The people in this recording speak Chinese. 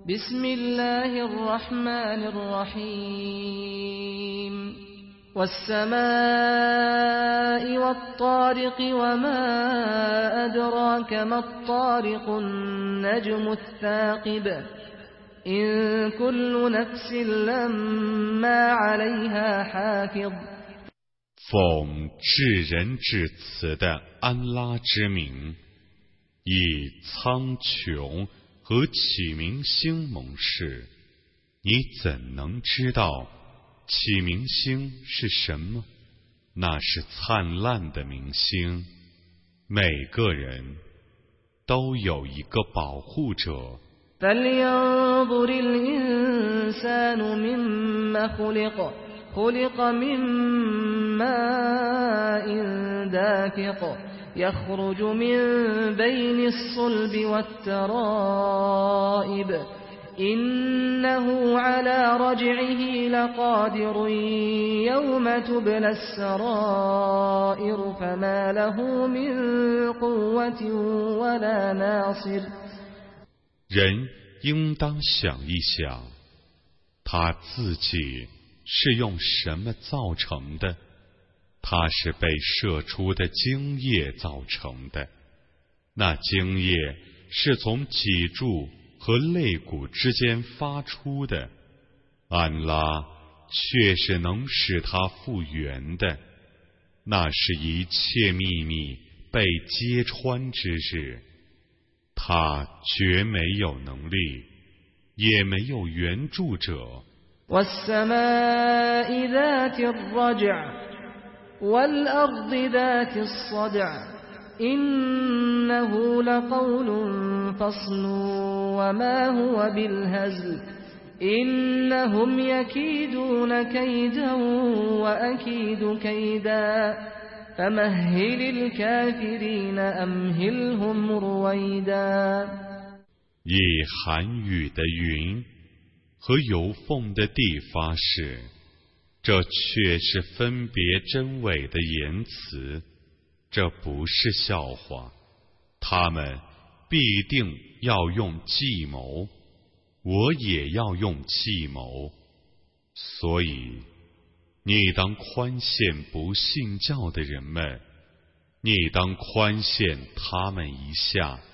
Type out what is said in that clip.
بسم الله الرحمن الرحيم والسماء والطارق وما أدراك ما الطارق النجم الثاقب إن كل نفس لما عليها حافظ 奉至仁至慈的安拉之名，以苍穹和启明星盟誓，你怎能知道启明星是什么？那是灿烂的明星，每个人都有一个保护者。 فلينظر الإنسان مما خلق من ماء دافق يخرج من بين الصلب والترائب إنه على رجعه لقادر يوم تبلى السرائر فما له من قوة ولا ناصر 人应当想一想，他自己是用什么造成的？它是被射出的精液造成的，那精液是从脊柱和肋骨之间发出的，安拉却是能使它复原的。那是一切秘密被揭穿之日，他绝没有能力，也没有援助者。 والسماء ذات الرجع والأرض ذات الصدع إنه لقول فصل وما هو بالهزل إنهم يكيدون كيدا وأكيد كيدا فمهل الكافرين أمهلهم رويدا 以寒雨的云和有缝的地发誓，这却是分别真伪的言辞，这不是笑话。他们必定要用计谋，我也要用计谋，所以你当宽限不信教的人们，你当宽限他们一下。